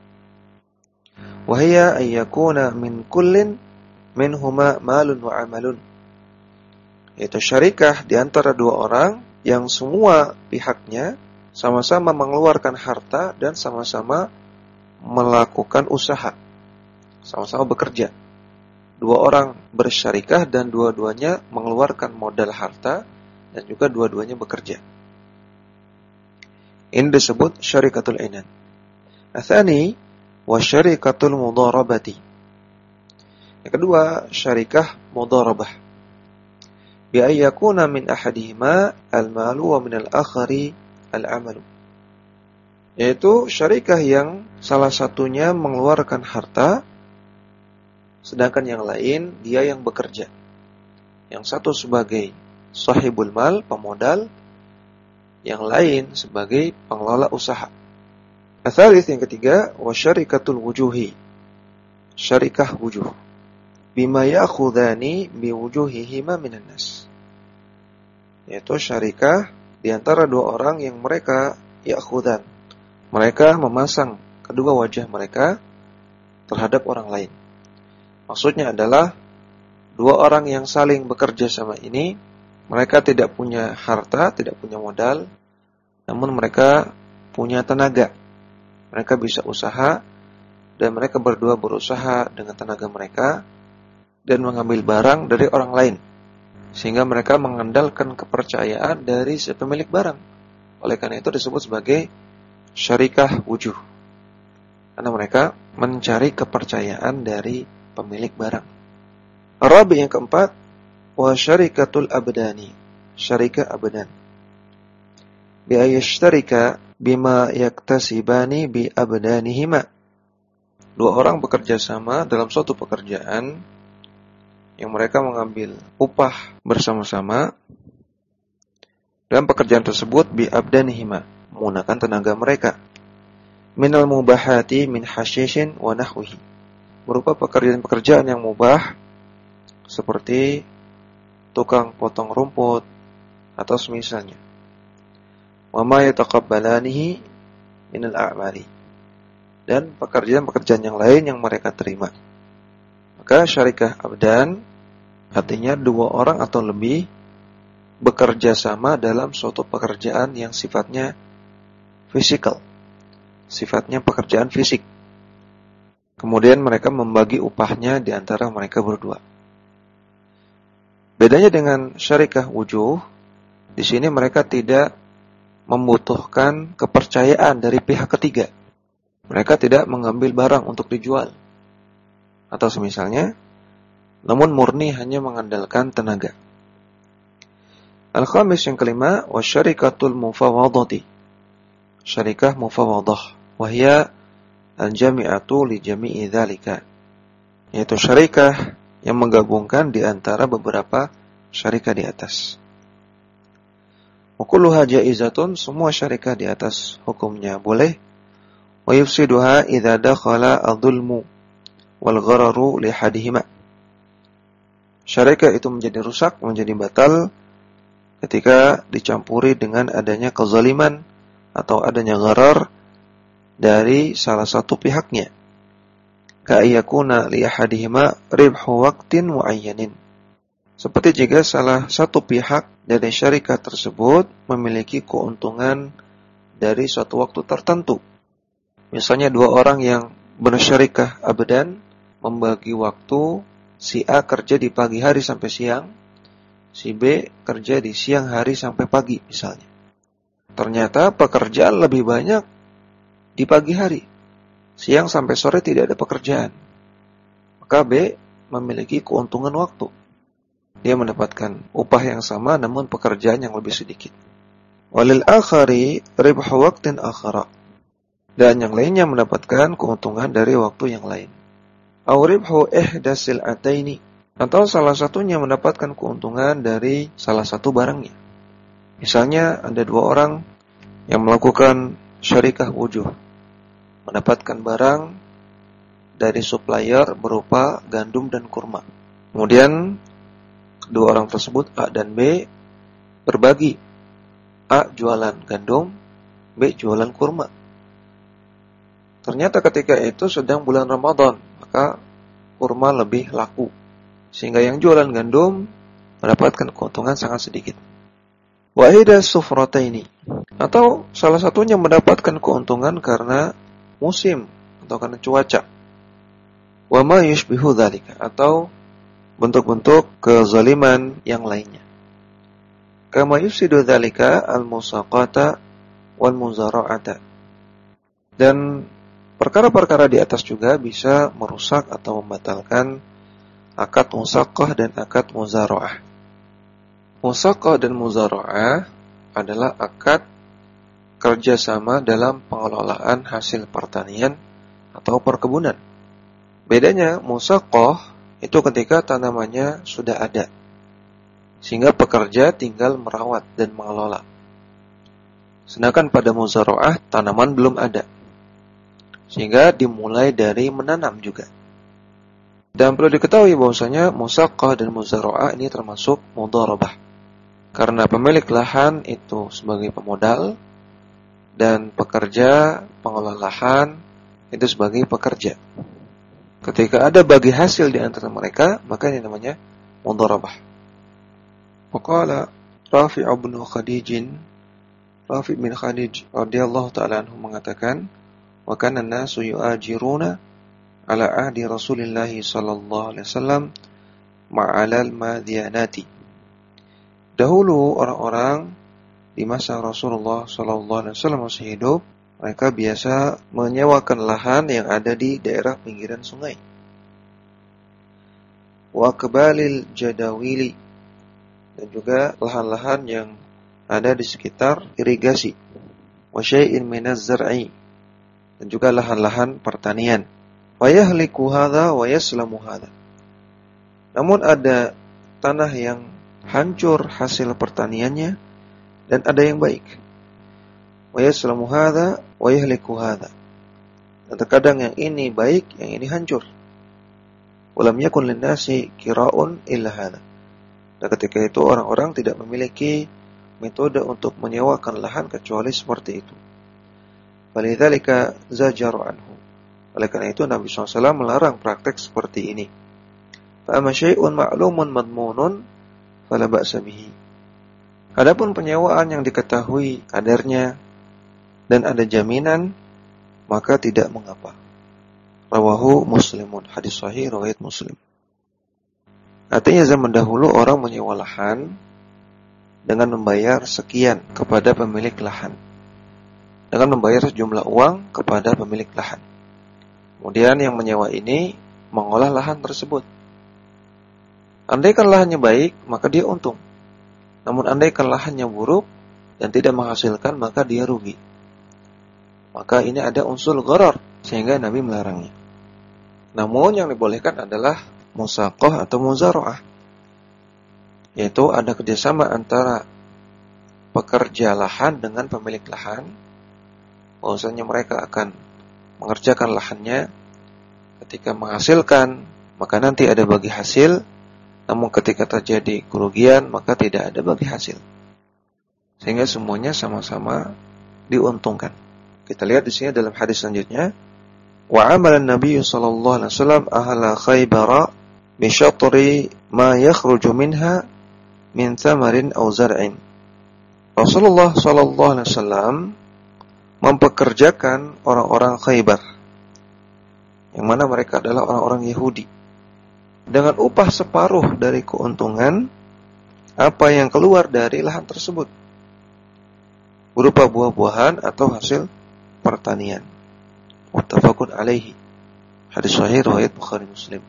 A: Wa hiya ay yakuna min kullin minhuma malun wa amalun. Yaitu syarikah di antara dua orang yang semua pihaknya sama-sama mengeluarkan harta dan sama-sama melakukan usaha. Sama-sama bekerja. Dua orang bersyarikah dan dua-duanya mengeluarkan modal harta dan juga dua-duanya bekerja. Ini disebut syarikatul ainan. Atsani wa syarikatul mudharabati. Yang kedua, syarikah mudharabah. Bi ay yakuna min ahadihima al-malu wa min al-akhari al-amalu. Yaitu syarikah yang salah satunya mengeluarkan harta, sedangkan yang lain dia yang bekerja. Yang satu sebagai sahibul mal, pemodal, yang lain sebagai pengelola usaha. Atsalits yang ketiga, wa syarikatul wujuhi. Syarikah wujuh. Bima ya'khudhani bi wujuhihima minan nas. Yaitu syarikah di antara dua orang yang mereka ya'khudhan. Mereka memasang kedua wajah mereka terhadap orang lain. Maksudnya adalah dua orang yang saling bekerja sama ini, mereka tidak punya harta, tidak punya modal, namun mereka punya tenaga. Mereka bisa usaha dan mereka berdua berusaha dengan tenaga mereka dan mengambil barang dari orang lain. Sehingga mereka mengandalkan kepercayaan dari si pemilik barang. Oleh karena itu disebut sebagai syarikah wujuh. Karena mereka mencari kepercayaan dari pemilik barang. Rabi yang keempat, wa syarikatul abdani. Syarikah abdan. Bi ayyashtarika bima yaktasibani bi abdanihima. Dua orang bekerja sama dalam suatu pekerjaan yang mereka mengambil upah bersama-sama. Dalam pekerjaan tersebut bi'abdanihima, menggunakan tenaga mereka. Minal mubahati min hashishin wa nahwihi, berupa pekerjaan-pekerjaan yang mubah seperti tukang potong rumput atau semisalnya. Wa ma yataqabbalanihi minal a'mali, dan pekerjaan-pekerjaan yang lain yang mereka terima. Maka syarikah abdan artinya dua orang atau lebih bekerja sama dalam suatu pekerjaan yang sifatnya fisikal, sifatnya pekerjaan fisik. Kemudian mereka membagi upahnya di antara mereka berdua. Bedanya dengan syarikah wujuh, di sini mereka tidak membutuhkan kepercayaan dari pihak ketiga. Mereka tidak mengambil barang untuk dijual atau semisalnya, namun murni hanya mengandalkan tenaga. Al-khamis, yang kelima, wasyarikatul mufawadati, syarikah mufawadah, wahya al-jami'atu li jami'i dzalika, yaitu syarikah yang menggabungkan di antara beberapa syarikah di atas. Wa kulluha jaizatun, semua syarikah di atas hukumnya boleh. Wa yufsiduha idza dakhala adh-dhulmu wal ghararu li hadihima, syarikah itu menjadi rusak, menjadi batal ketika dicampuri dengan adanya kezaliman atau adanya gharar dari salah satu pihaknya. Ka'ayyakuna li ahadihima ribhu waqtin muayyanin, seperti jika salah satu pihak dari syarikah tersebut memiliki keuntungan dari suatu waktu tertentu. Misalnya dua orang yang bersyarikah abdan membagi waktu, si A kerja di pagi hari sampai siang, si B kerja di siang hari sampai pagi misalnya. Ternyata pekerjaan lebih banyak di pagi hari, siang sampai sore tidak ada pekerjaan. Maka B memiliki keuntungan waktu. Dia mendapatkan upah yang sama namun pekerjaan yang lebih sedikit. Walil akhari ribhu waqtin akhara, dan yang lainnya mendapatkan keuntungan dari waktu yang lain. Aw ribhu ihdasil ataini, atau salah satunya mendapatkan keuntungan dari salah satu barangnya. Misalnya ada dua orang yang melakukan syarikah wujuh, mendapatkan barang dari supplier berupa gandum dan kurma. Kemudian kedua orang tersebut, A dan B, berbagi. A jualan gandum, B jualan kurma. Ternyata ketika itu sedang bulan Ramadan, maka kurma lebih laku, sehingga yang jualan gandum mendapatkan keuntungan sangat sedikit. Wahidah sufrataini, atau salah satunya mendapatkan keuntungan karena musim atau karena cuaca. Wa ma yushbihu dzalika, atau bentuk-bentuk kezaliman yang lainnya. Kama yufsidu dzalika al-musaqata wal muzara'ata, dan perkara-perkara di atas juga bisa merusak atau membatalkan akad musaqah dan akad muzara'ah. Musaqah dan muzara'ah adalah akad kerjasama dalam pengelolaan hasil pertanian atau perkebunan. Bedanya musaqah itu ketika tanamannya sudah ada, sehingga pekerja tinggal merawat dan mengelola. Sedangkan pada muzara'ah tanaman belum ada, sehingga dimulai dari menanam juga. Dan perlu diketahui bahwasanya musaqah dan muzara'ah ini termasuk mudharabah, karena pemilik lahan itu sebagai pemodal dan pekerja pengelola lahan itu sebagai pekerja. Ketika ada bagi hasil di antara mereka, maka ini namanya mudharabah. Waqala Rafi' bin Khadij, Rafi' bin Khadij radhiyallahu ta'ala anhu mengatakan, wa kana an-nasu yu'ajiruna ala ahdi Rasulillah sallallahu alaihi wasallam ma'alal madhiyanati. Dahulu orang-orang di masa Rasulullah sallallahu alaihi wasallam masih hidup, mereka biasa menyewakan lahan yang ada di daerah pinggiran sungai. Wa qabalil jadawili, dan juga lahan-lahan yang ada di sekitar irigasi. Wa syai'in minaz zar'i, dan juga lahan-lahan pertanian. Fayahliku hadza wa yaslamu hadza. Namun ada tanah yang hancur hasil pertaniannya dan ada yang baik. Wa yaslamu hadza wa yahliku hadza. Dan terkadang yang ini baik, yang ini hancur. Walam yakun lin-nasi kira'un illa hadza. Dan ketika itu orang-orang tidak memiliki metode untuk menyewakan lahan kecuali seperti itu. Walidzalika zajaru anhu. Oleh karena itu Nabi SAW melarang praktek seperti ini. Fa'ama syai'un ma'lumun madmunun fala ba'sa bihi. Adapun penyewaan yang diketahui kadarnya dan ada jaminan, maka tidak mengapa. Rawahu Muslimun, hadis sahih riwayat Muslim. Artinya zaman dahulu orang menyewa lahan dengan membayar sekian kepada pemilik lahan. Dengan membayar sejumlah uang kepada pemilik lahan. Kemudian yang menyewa ini mengolah lahan tersebut. Andaikan lahannya baik, maka dia untung. Namun andaikan lahannya buruk dan tidak menghasilkan, maka dia rugi. Maka ini ada unsur gharar, sehingga Nabi melarangnya. Namun yang dibolehkan adalah musaqah atau muzara'ah. Yaitu ada kerjasama antara pekerja lahan dengan pemilik lahan. Bahwasanya mereka akan mengerjakan lahannya, ketika menghasilkan maka nanti ada bagi hasil, namun ketika terjadi kerugian maka tidak ada bagi hasil, sehingga semuanya sama-sama diuntungkan. Kita lihat di sini dalam hadis selanjutnya, wa amalan Nabi sallallahu alaihi wasallam ahla Khaybar bi syatri ma yakhruju minha min thamarin aw zar'in. Rasulullah sallallahu alaihi wasallam mempekerjakan orang-orang Khaybar, yang mana mereka adalah orang-orang Yahudi, dengan upah separuh dari keuntungan apa yang keluar dari lahan tersebut, berupa buah-buahan atau hasil pertanian. Muttafaqun alaihi, hadis sahih riwayat Bukhari Muslim.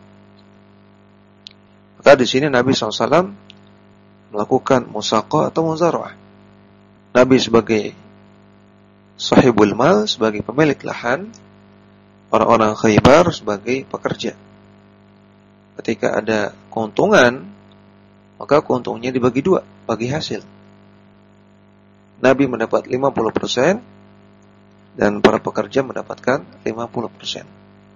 A: Maka di sini Nabi SAW melakukan musaqah atau muzara'ah. Nabi sebagai sahibul mal, sebagai pemilik lahan, orang-orang Khaybar sebagai pekerja. Ketika ada keuntungan, maka keuntungannya dibagi dua, bagi hasil. Nabi mendapat 50% dan para pekerja mendapatkan 50%.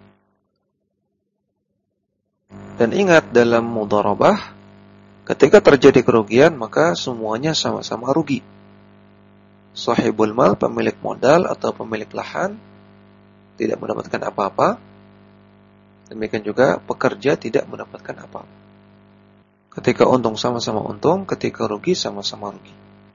A: Dan ingat, dalam mudharabah, ketika terjadi kerugian, maka semuanya sama-sama rugi. Sahibul mal, pemilik modal atau pemilik lahan, tidak mendapatkan apa-apa. Demikian juga pekerja tidak mendapatkan apa-apa. Ketika untung sama-sama untung, ketika rugi sama-sama rugi.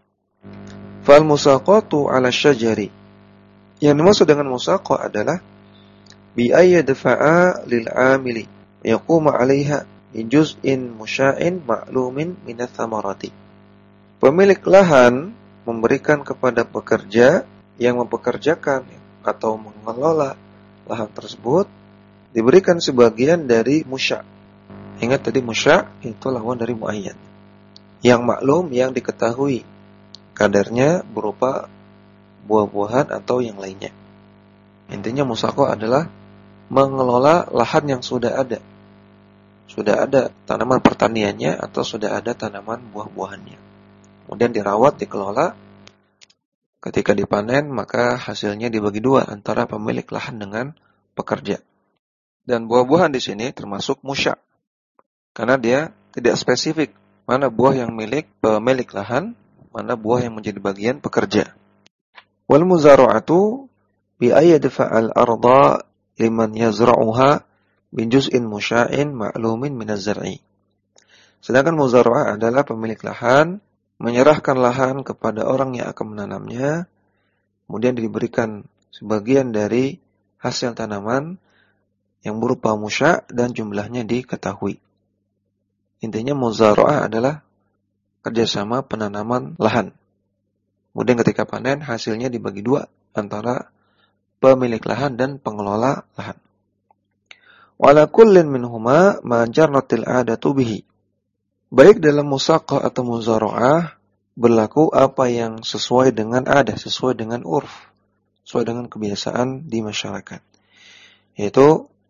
A: Fal musaqatu 'ala syajari. Yang dimaksud dengan musaqah adalah bi ayyadfa'a lil 'amili yaquma 'alaiha min juz'in musya'in ma'lumin min ats-tsamarati. Pemilik lahan memberikan kepada pekerja yang mempekerjakan atau mengelola lahan tersebut, diberikan sebagian dari musya'. Ingat tadi musya' itu lawan dari muayyan. Yang maklum, yang diketahui kadarnya berupa buah-buahan atau yang lainnya. Intinya musaqah adalah mengelola lahan yang sudah ada. Sudah ada tanaman pertaniannya atau sudah ada tanaman buah-buahannya. Kemudian dirawat, dikelola. Ketika dipanen, maka hasilnya dibagi dua antara pemilik lahan dengan pekerja. Dan buah-buahan di sini termasuk musya', karena dia tidak spesifik mana buah yang milik pemilik lahan, mana buah yang menjadi bagian pekerja. Wal muzara'atu bi ayyadfa'al arda liman yazra'uha min juz'in musya'in ma'lumin min az-zar'i. Sedangkan muzara'ah adalah pemilik lahan menyerahkan lahan kepada orang yang akan menanamnya, kemudian diberikan sebagian dari hasil tanaman yang berupa musya' dan jumlahnya diketahui. Intinya muzara'ah adalah kerjasama penanaman lahan. Kemudian ketika panen, hasilnya dibagi dua antara pemilik lahan dan pengelola lahan. Wala kullin minhuma ma jarratil 'adatu bihi. Baik dalam musaqah atau muzara'ah, berlaku apa yang sesuai dengan adat, sesuai dengan urf, sesuai dengan kebiasaan di masyarakat. Yaitu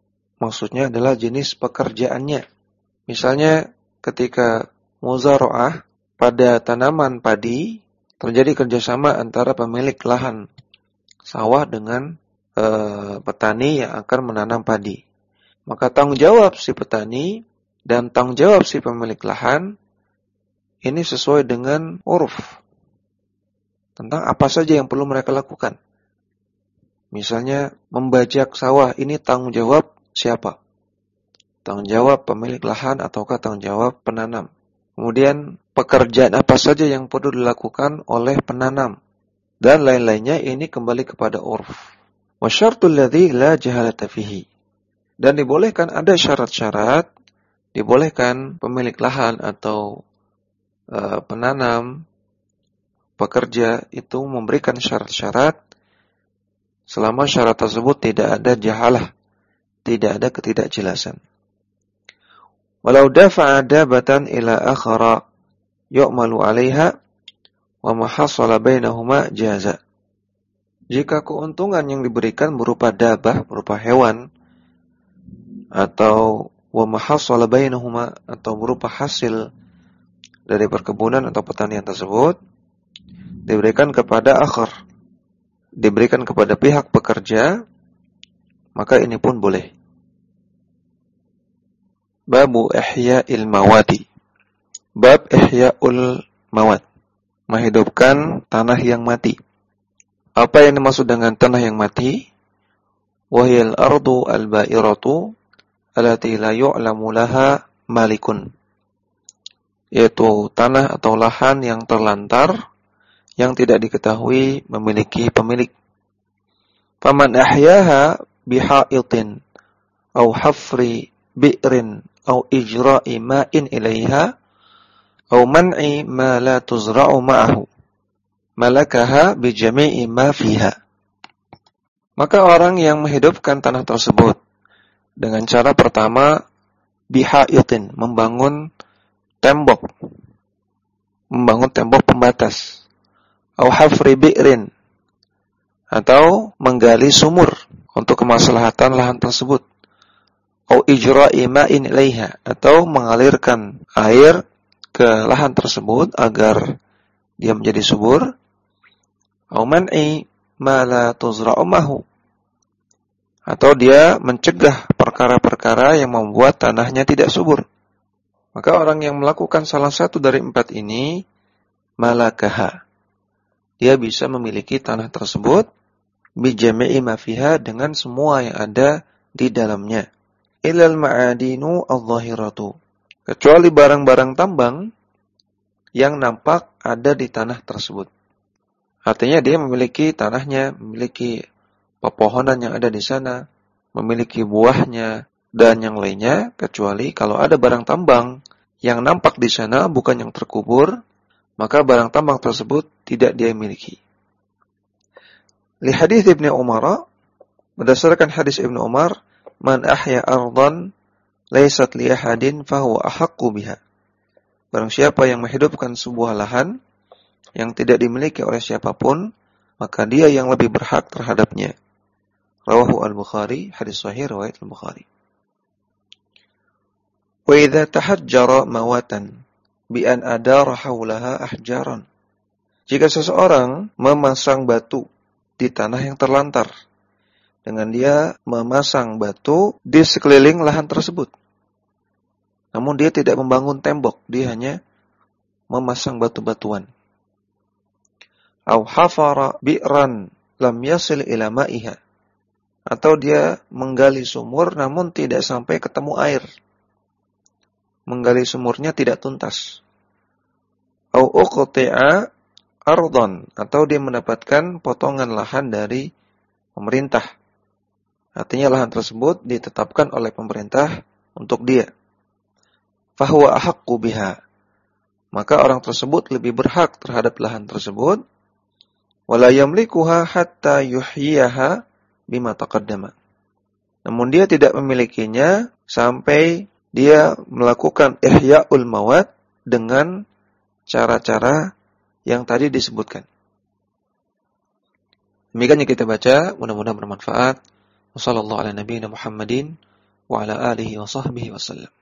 A: maksudnya adalah jenis pekerjaannya. Misalnya ketika muzara'ah pada tanaman padi, terjadi kerjasama antara pemilik lahan sawah dengan petani yang akan menanam padi. Maka tanggung jawab si petani dan tanggung jawab si pemilik lahan ini sesuai dengan uruf tentang apa saja yang perlu mereka lakukan. Misalnya membajak sawah, ini tanggung jawab siapa? Tanggung jawab pemilik lahan ataukah tanggung jawab penanam? Kemudian pekerjaan apa saja yang perlu dilakukan oleh penanam? Dan lain-lainnya ini kembali kepada urf. Wa syartul ladzi la jahalata fihi. Dan dibolehkan ada syarat-syarat, dibolehkan pemilik lahan atau penanam, pekerja itu memberikan syarat-syarat selama syarat tersebut tidak ada jahalah, tidak ada ketidakjelasan. Walau dafa'a dabatan ila akhara yu'malu 'alaiha wa ma hasala bainahuma jaza. Jika keuntungan yang diberikan berupa dabah, berupa hewan, atau wa ma hasala bainahuma, atau berupa hasil dari perkebunan atau pertanian tersebut, diberikan kepada akhar, diberikan kepada pihak pekerja, maka ini pun boleh. Babu ihya'il mawati. Bab ihya'ul mawat, menghidupkan tanah yang mati. Apa yang dimaksud dengan tanah yang mati? Wahiyal ardu al-ba'iratu allati la yu'lamu laha malikun. Yaitu tanah atau lahan yang terlantar yang tidak diketahui memiliki pemilik. Faman ahyaha biha'itin aw hafri bi'rin aw ijra'i ma'in ilaiha aw man'i ma la tuzra'u ma'ahu malakaha bijami'i ma fiha. Maka orang yang menghidupkan tanah tersebut dengan cara pertama biha'itin, membangun tembok pembatas, aw hafri bi'rin, atau menggali sumur untuk kemaslahatan lahan tersebut, aw ijra'i ma'in ilaiha, atau mengalirkan air ke lahan tersebut agar dia menjadi subur, aw man'i ma la tuzra'u mahu, atau dia mencegah perkara-perkara yang membuat tanahnya tidak subur. Maka orang yang melakukan salah satu dari 4 ini, malakaha, dia bisa memiliki tanah tersebut bijami'i ma fiha, dengan semua yang ada di dalamnya. Ilal ma'adinu adh-dhahiratu, kecuali barang-barang tambang yang nampak ada di tanah tersebut. Artinya dia memiliki tanahnya, memiliki pepohonan yang ada di sana, memiliki buahnya dan yang lainnya, kecuali kalau ada barang tambang yang nampak di sana bukan yang terkubur, maka barang tambang tersebut tidak dia miliki. Li hadits Ibnu Umar, berdasarkan hadis Ibnu Umar, man ahya ardan laysat li ahadin fahuwa ahaqqu biha. Barang siapa yang menghidupkan sebuah lahan yang tidak dimiliki oleh siapapun, maka dia yang lebih berhak terhadapnya. Rawahu al-Bukhari, hadis sahih riwayat al-Bukhari. Wa idza tahajjara mawatan bi an adara haulaha ahjaran. Jika seseorang memasang batu di tanah yang terlantar, dengan dia memasang batu di sekeliling lahan tersebut, namun dia tidak membangun tembok, dia hanya memasang batu-batuan. Au hafara bi'ran lam yasil ila ma'iha, atau dia menggali sumur namun tidak sampai ketemu air, menggali sumurnya tidak tuntas. Au uqti'a ardhan, atau dia mendapatkan potongan lahan dari pemerintah, artinya lahan tersebut ditetapkan oleh pemerintah untuk dia. Fahuwa ahaqqu biha, maka orang tersebut lebih berhak terhadap lahan tersebut. Wala yamlikuha hatta yuhyiha bima taqaddama, namun dia tidak memilikinya sampai dia melakukan ihya'ul mawat dengan cara-cara yang tadi disebutkan. Demikian yang kita baca, mudah-mudahan bermanfaat. Wassallallahu ala nabiyina Muhammadin wa ala alihi wa sahbihi wasallam.